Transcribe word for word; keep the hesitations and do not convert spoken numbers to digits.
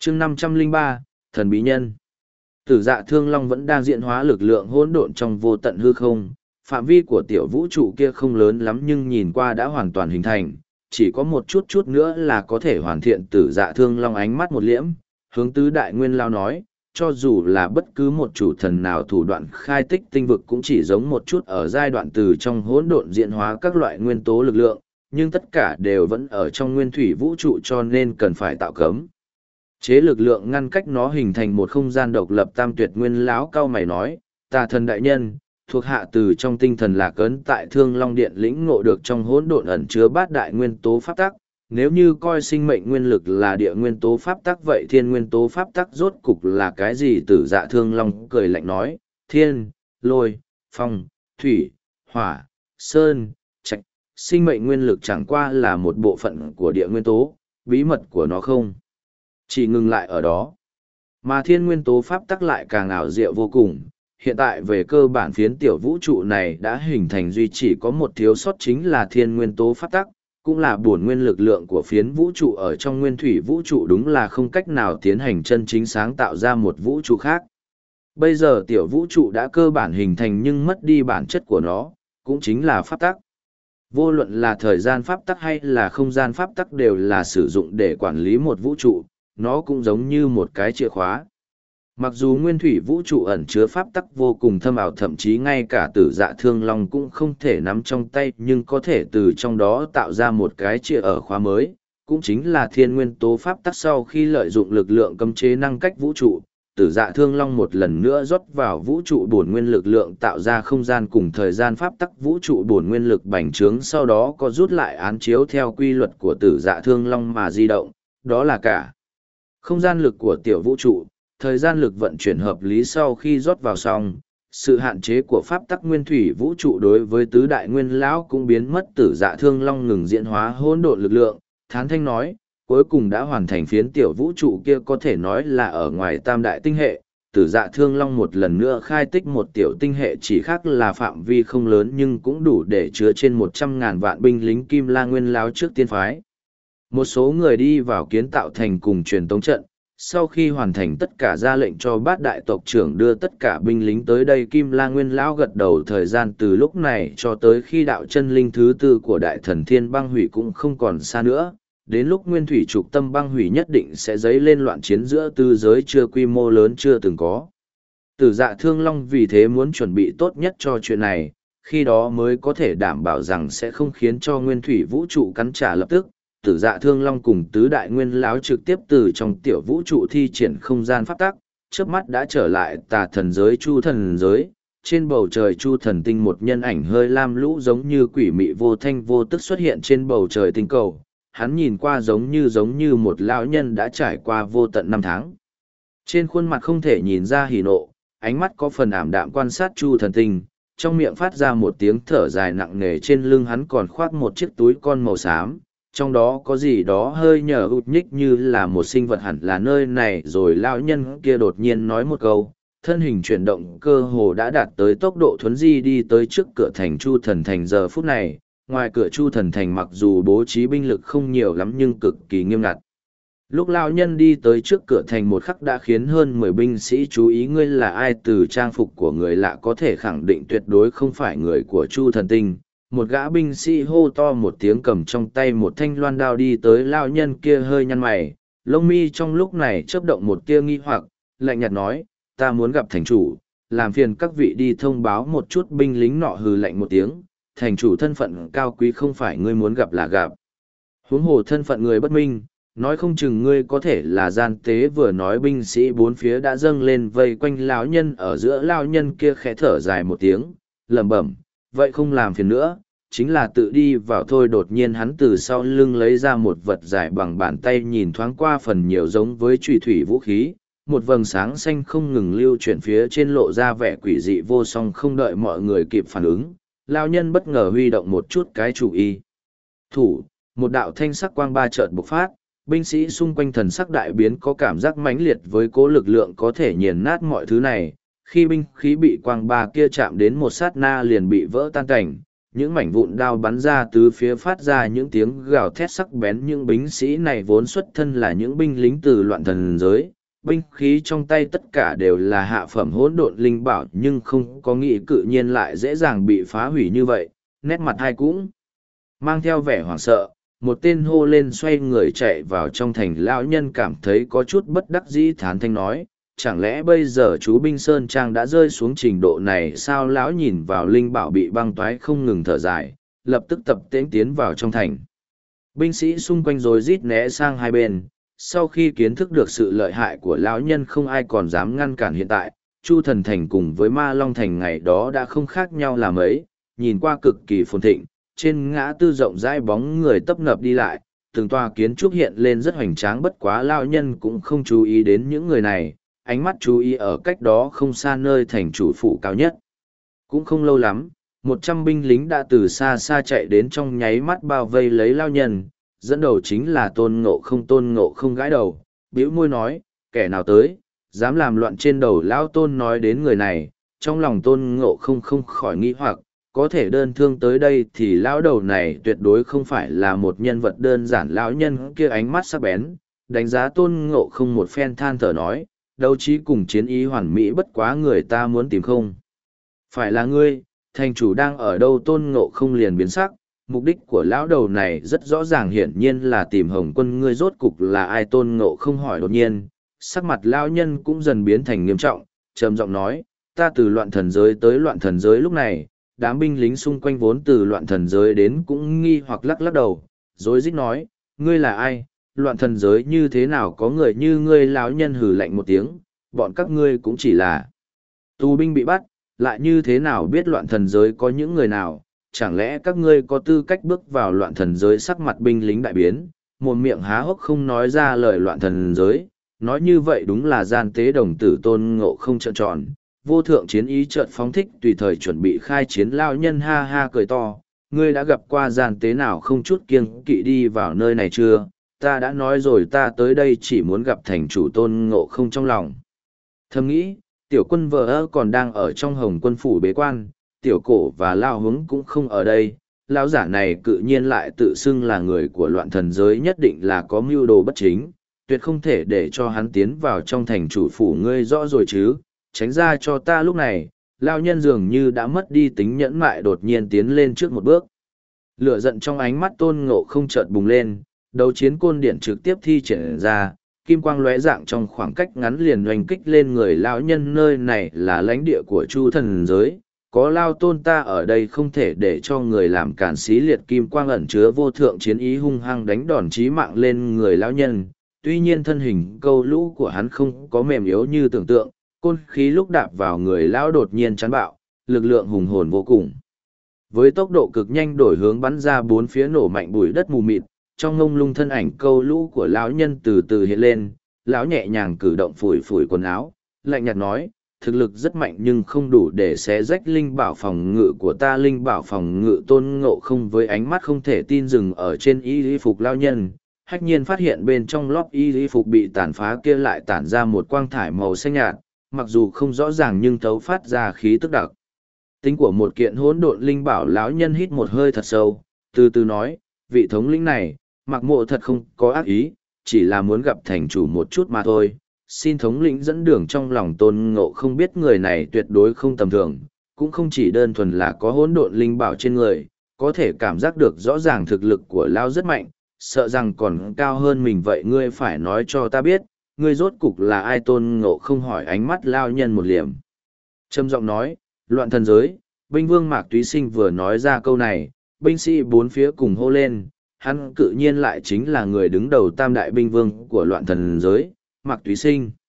chương năm trăm lẻ ba, thần bí nhân. Tử dạ thương long vẫn đang diễn hóa lực lượng hỗn độn trong vô tận hư không, phạm vi của tiểu vũ trụ kia không lớn lắm nhưng nhìn qua đã hoàn toàn hình thành, chỉ có một chút chút nữa là có thể hoàn thiện. Tử dạ thương long ánh mắt một liễm, hướng tứ đại nguyên lao nói, cho dù là bất cứ một chủ thần nào thủ đoạn khai tích tinh vực cũng chỉ giống một chút ở giai đoạn từ trong hỗn độn diễn hóa các loại nguyên tố lực lượng, nhưng tất cả đều vẫn ở trong nguyên thủy vũ trụ cho nên cần phải tạo cấm chế lực lượng ngăn cách nó hình thành một không gian độc lập. Tam tuyệt nguyên lão cao mày nói, tà thần đại nhân, thuộc hạ từ trong tinh thần lạc ấn tại Thương Long Điện lĩnh ngộ được trong hỗn độn ẩn chứa bát đại nguyên tố pháp tắc, nếu như coi sinh mệnh nguyên lực là địa nguyên tố pháp tắc vậy thiên nguyên tố pháp tắc rốt cục là cái gì? Tử dạ Thương Long cười lạnh nói, thiên, lôi, phong, thủy, hỏa, sơn, trạch, sinh mệnh nguyên lực chẳng qua là một bộ phận của địa nguyên tố, bí mật của nó không chỉ ngừng lại ở đó, mà thiên nguyên tố pháp tắc lại càng ảo diệu vô cùng. Hiện tại về cơ bản phiến tiểu vũ trụ này đã hình thành, duy chỉ có một thiếu sót chính là thiên nguyên tố pháp tắc, cũng là bổn nguyên lực lượng của phiến vũ trụ ở trong nguyên thủy vũ trụ, đúng là không cách nào tiến hành chân chính sáng tạo ra một vũ trụ khác. Bây giờ tiểu vũ trụ đã cơ bản hình thành nhưng mất đi bản chất của nó, cũng chính là pháp tắc. Vô luận là thời gian pháp tắc hay là không gian pháp tắc đều là sử dụng để quản lý một vũ trụ, nó cũng giống như một cái chìa khóa. Mặc dù nguyên thủy vũ trụ ẩn chứa pháp tắc vô cùng thâm ảo, thậm chí ngay cả tử dạ thương long cũng không thể nắm trong tay, nhưng có thể từ trong đó tạo ra một cái chìa ở khóa mới, cũng chính là thiên nguyên tố pháp tắc. Sau khi lợi dụng lực lượng cấm chế năng cách vũ trụ, tử dạ thương long một lần nữa rót vào vũ trụ bổn nguyên lực lượng tạo ra không gian cùng thời gian pháp tắc. Vũ trụ bổn nguyên lực bành trướng sau đó có rút lại án chiếu theo quy luật của tử dạ thương long mà di động, đó là cả không gian lực của tiểu vũ trụ, thời gian lực vận chuyển hợp lý. Sau khi rót vào xong, sự hạn chế của pháp tắc nguyên thủy vũ trụ đối với tứ đại nguyên lão cũng biến mất. Tử dạ thương long ngừng diễn hóa hỗn độn lực lượng, thán thanh nói, cuối cùng đã hoàn thành phiến tiểu vũ trụ kia, có thể nói là ở ngoài tam đại tinh hệ. Tử dạ thương long một lần nữa khai tích một tiểu tinh hệ, chỉ khác là phạm vi không lớn nhưng cũng đủ để chứa trên một trăm ngàn vạn binh lính Kim La nguyên lão trước tiên phái một số người đi vào kiến tạo thành cùng truyền tống trận. Sau khi hoàn thành tất cả, ra lệnh cho bát đại tộc trưởng đưa tất cả binh lính tới đây. Kim La nguyên lão gật đầu. Thời gian từ lúc này cho tới khi đạo chân linh thứ tư của đại thần thiên băng hủy cũng không còn xa nữa. Đến lúc nguyên thủy trục tâm băng hủy nhất định sẽ dấy lên loạn chiến giữa tư giới chưa quy mô lớn chưa từng có. Tử dạ thương long vì thế muốn chuẩn bị tốt nhất cho chuyện này, khi đó mới có thể đảm bảo rằng sẽ không khiến cho nguyên thủy vũ trụ cắn trả lập tức. Tử dạ thương long cùng tứ đại nguyên lão trực tiếp từ trong tiểu vũ trụ thi triển không gian pháp tắc, chớp mắt đã trở lại tà thần giới Chu thần giới. Trên bầu trời Chu thần tinh, một nhân ảnh hơi lam lũ giống như quỷ mị vô thanh vô tức xuất hiện trên bầu trời tinh cầu. Hắn nhìn qua giống như giống như một lão nhân đã trải qua vô tận năm tháng. Trên khuôn mặt không thể nhìn ra hỉ nộ, ánh mắt có phần ảm đạm quan sát Chu thần tinh, trong miệng phát ra một tiếng thở dài nặng nề. Trên lưng hắn còn khoác một chiếc túi con màu xám, trong đó có gì đó hơi nhờ út nhích như là một sinh vật hẳn là nơi này. Rồi lão nhân kia đột nhiên nói một câu, thân hình chuyển động cơ hồ đã đạt tới tốc độ thuấn di đi tới trước cửa thành Chu thần thành. Giờ phút này, ngoài cửa Chu thần thành mặc dù bố trí binh lực không nhiều lắm nhưng cực kỳ nghiêm ngặt. Lúc lão nhân đi tới trước cửa thành một khắc đã khiến hơn mười binh sĩ chú ý. Ngươi là ai? Từ trang phục của người lạ có thể khẳng định tuyệt đối không phải người của Chu thần tinh. Một gã binh sĩ hô to một tiếng, cầm trong tay một thanh loan đao đi tới. Lão nhân kia hơi nhăn mày, lông mi trong lúc này chớp động một tia nghi hoặc, lạnh nhạt nói, ta muốn gặp thành chủ, làm phiền các vị đi thông báo một chút. Binh lính nọ hừ lạnh một tiếng, thành chủ thân phận cao quý không phải ngươi muốn gặp là gặp. Huống hồ thân phận người bất minh, nói không chừng ngươi có thể là gian tế. Vừa nói binh sĩ bốn phía đã dâng lên vây quanh lão nhân. Ở giữa lão nhân kia khẽ thở dài một tiếng, lẩm bẩm, vậy không làm phiền nữa, chính là tự đi vào thôi. Đột nhiên hắn từ sau lưng lấy ra một vật dài bằng bàn tay, nhìn thoáng qua phần nhiều giống với chùy thủy vũ khí. Một vầng sáng xanh không ngừng lưu chuyển phía trên, lộ ra vẻ quỷ dị vô song. Không đợi mọi người kịp phản ứng, lão nhân bất ngờ huy động một chút cái chủ y thủ, một đạo thanh sắc quang ba chợt bộc phát. Binh sĩ xung quanh thần sắc đại biến, có cảm giác mãnh liệt với cố lực lượng có thể nghiền nát mọi thứ này. Khi binh khí bị quang ba kia chạm đến một sát na liền bị vỡ tan cảnh, những mảnh vụn đao bắn ra từ phía phát ra những tiếng gào thét sắc bén. Những binh sĩ này vốn xuất thân là những binh lính từ loạn thần giới, binh khí trong tay tất cả đều là hạ phẩm hỗn độn linh bảo, nhưng không có nghĩ cự nhiên lại dễ dàng bị phá hủy như vậy. Nét mặt hai cũng mang theo vẻ hoảng sợ, một tên hô lên xoay người chạy vào trong thành. Lão nhân cảm thấy có chút bất đắc dĩ, thán thanh nói: chẳng lẽ bây giờ chú binh Sơn Trang đã rơi xuống trình độ này sao? Lão nhìn vào linh bảo bị băng toái không ngừng thở dài, lập tức tập tễnh tiến vào trong thành. Binh sĩ xung quanh rối rít né sang hai bên. Sau khi kiến thức được sự lợi hại của lão nhân, không ai còn dám ngăn cản. Hiện tại Chu Thần Thành cùng với Ma Long Thành ngày đó đã không khác nhau là mấy, nhìn qua cực kỳ phồn thịnh. Trên ngã tư rộng rãi bóng người tấp nập đi lại, từng tòa kiến trúc hiện lên rất hoành tráng. Bất quá lão nhân cũng không chú ý đến những người này, ánh mắt chú ý ở cách đó không xa nơi thành chủ phủ cao nhất. Cũng không lâu lắm, một trăm binh lính đã từ xa xa chạy đến, trong nháy mắt bao vây lấy lão nhân. Dẫn đầu chính là Tôn Ngộ Không. Tôn Ngộ Không gãi đầu, bĩu môi nói: kẻ nào tới, dám làm loạn trên đầu lão Tôn? Nói đến người này, trong lòng Tôn Ngộ Không không khỏi nghi hoặc, có thể đơn thương tới đây thì lão đầu này tuyệt đối không phải là một nhân vật đơn giản. Lão nhân kia ánh mắt sắc bén, đánh giá Tôn Ngộ Không một phen, than thở nói: đấu trí cùng chiến ý hoàn mỹ, bất quá người ta muốn tìm không phải là ngươi. Thành chủ đang ở đâu? Tôn Ngộ Không liền biến sắc. Mục đích của lão đầu này rất rõ ràng, hiển nhiên là tìm Hồng Quân. Ngươi rốt cục là ai? Tôn Ngộ Không hỏi đột nhiên. Sắc mặt lão nhân cũng dần biến thành nghiêm trọng, trầm giọng nói: ta từ loạn thần giới tới loạn thần giới. Lúc này đám binh lính xung quanh vốn từ loạn thần giới đến cũng nghi hoặc lắc lắc đầu, rối rít nói: ngươi là ai? Loạn thần giới như thế nào có người như ngươi? Lão nhân hừ lạnh một tiếng: bọn các ngươi cũng chỉ là tù binh bị bắt, lại như thế nào biết loạn thần giới có những người nào? Chẳng lẽ các ngươi có tư cách bước vào loạn thần giới? Sắc mặt binh lính đại biến, một miệng há hốc không nói ra lời. Loạn thần giới, nói như vậy đúng là gian tế đồng tử. Tôn Ngộ Không trợn tròn, vô thượng chiến ý chợt phóng thích, tùy thời chuẩn bị khai chiến. Lao nhân ha ha cười to: ngươi đã gặp qua gian tế nào không chút kiêng kỵ đi vào nơi này chưa? Ta đã nói rồi, ta tới đây chỉ muốn gặp thành chủ. Tôn Ngộ Không trong lòng thầm nghĩ, tiểu quân vợ ơ còn đang ở trong Hồng Quân phủ bế quan, tiểu cổ và Lao Hướng cũng không ở đây. Lão giả này cự nhiên lại tự xưng là người của loạn thần giới, nhất định là có mưu đồ bất chính, tuyệt không thể để cho hắn tiến vào trong thành chủ phủ. Ngươi rõ rồi chứ? Tránh ra cho ta. Lúc này Lao nhân dường như đã mất đi tính nhẫn mại, đột nhiên tiến lên trước một bước. Lửa giận trong ánh mắt Tôn Ngộ Không chợt bùng lên, đấu chiến côn điển trực tiếp thi triển ra, kim quang lóe dạng trong khoảng cách ngắn liền oanh kích lên người lão nhân. Nơi này là lãnh địa của Chu thần giới, có Lao Tôn ta ở đây, không thể để cho người làm cản. Xí liệt kim quang ẩn chứa vô thượng chiến ý hung hăng đánh đòn chí mạng lên người lão nhân. Tuy nhiên thân hình câu lũ của hắn không có mềm yếu như tưởng tượng, côn khí lúc đạp vào người lão đột nhiên chán bạo, lực lượng hùng hồn vô cùng. Với tốc độ cực nhanh đổi hướng bắn ra bốn phía, nổ mạnh bụi đất mù mịt. Trong ngông lung thân ảnh câu lũ của lão nhân từ từ hiện lên. Lão nhẹ nhàng cử động phủi phủi quần áo, lạnh nhạt nói: thực lực rất mạnh nhưng không đủ để xé rách linh bảo phòng ngự của ta. Linh bảo phòng ngự? Tôn Ngộ Không với ánh mắt không thể tin dừng ở trên y y phục lão nhân, hách nhiên phát hiện bên trong lót y y phục bị tàn phá kia lại tản ra một quang thải màu xanh nhạt, mặc dù không rõ ràng nhưng thấu phát ra khí tức đặc tính của một kiện hỗn độn linh bảo. Lão nhân hít một hơi thật sâu, từ từ nói: vị thống lĩnh này, Mạc Mộ thật không có ác ý, chỉ là muốn gặp thành chủ một chút mà thôi. Xin thống lĩnh dẫn đường. Trong lòng Tôn Ngộ Không biết người này tuyệt đối không tầm thường, cũng không chỉ đơn thuần là có hỗn độn linh bảo trên người, có thể cảm giác được rõ ràng thực lực của Lão rất mạnh, sợ rằng còn cao hơn mình. Vậy ngươi phải nói cho ta biết, ngươi rốt cục là ai? Tôn Ngộ Không hỏi. Ánh mắt Lao nhân một liềm, trầm giọng nói: loạn thần giới. Binh vương Mạc Túy Sinh. Vừa nói ra câu này, binh sĩ bốn phía cùng hô lên. Hắn cự nhiên lại chính là người đứng đầu tam đại binh vương của loạn thần giới, Mạc Túy Sinh.